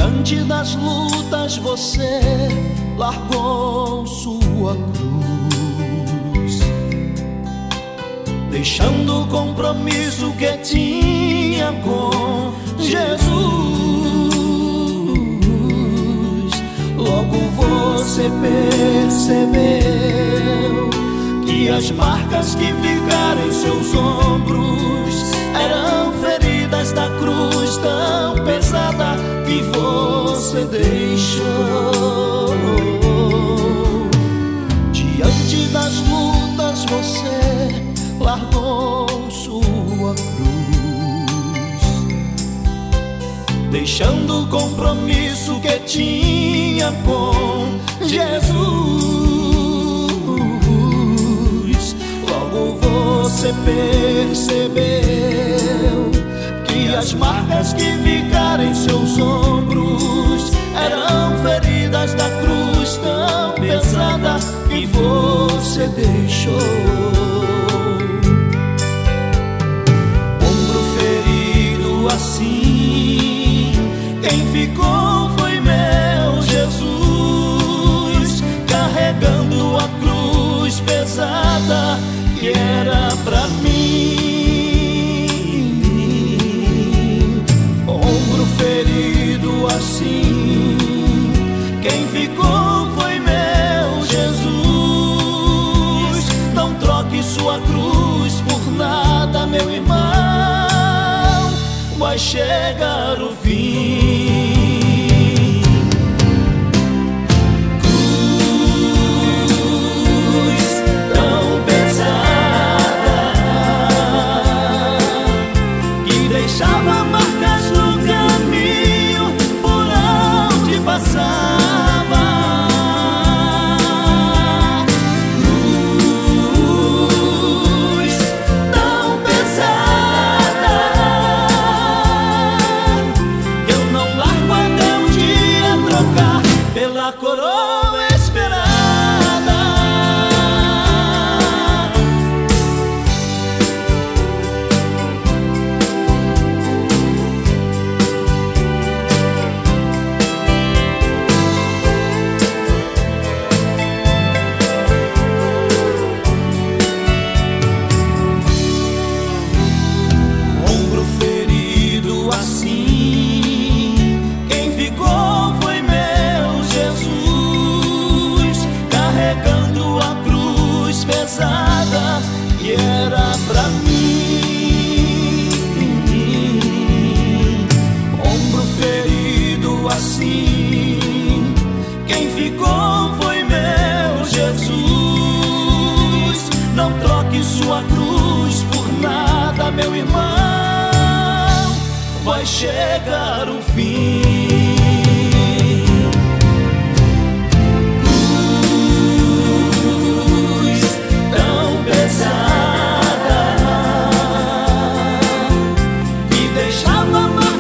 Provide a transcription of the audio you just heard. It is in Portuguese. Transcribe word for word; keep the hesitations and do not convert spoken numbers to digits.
Diante das lutas você largou sua cruz, deixando o compromisso que tinha com Jesus. Logo você percebeu que as marcas que ficaram em seus ombros eram feridas da cruz tão pesada que você deixou. Diante das lutas você largou sua cruz, deixando o compromisso que tinha com Jesus. Logo você percebeu que as marcas que ficaram em seus ombros eram feridas da cruz tão pesada que você deixou. Ombro ferido assim, quem ficou foi meu Jesus, carregando a cruz pesada que era pra mim. Ombro ferido assim, quem ficou foi meu Jesus. Não troque sua cruz por nada, meu irmão, vai chegar o fim. Deixava marcas no caminho por onde passava. Cruz tão pesada, eu não largo até um dia trocar pela coroa esperada. Pesada que era pra mim. Ombro ferido assim, quem ficou foi meu Jesus. Não troque sua cruz por nada, meu irmão, vai chegar o fim. Pesada que deixava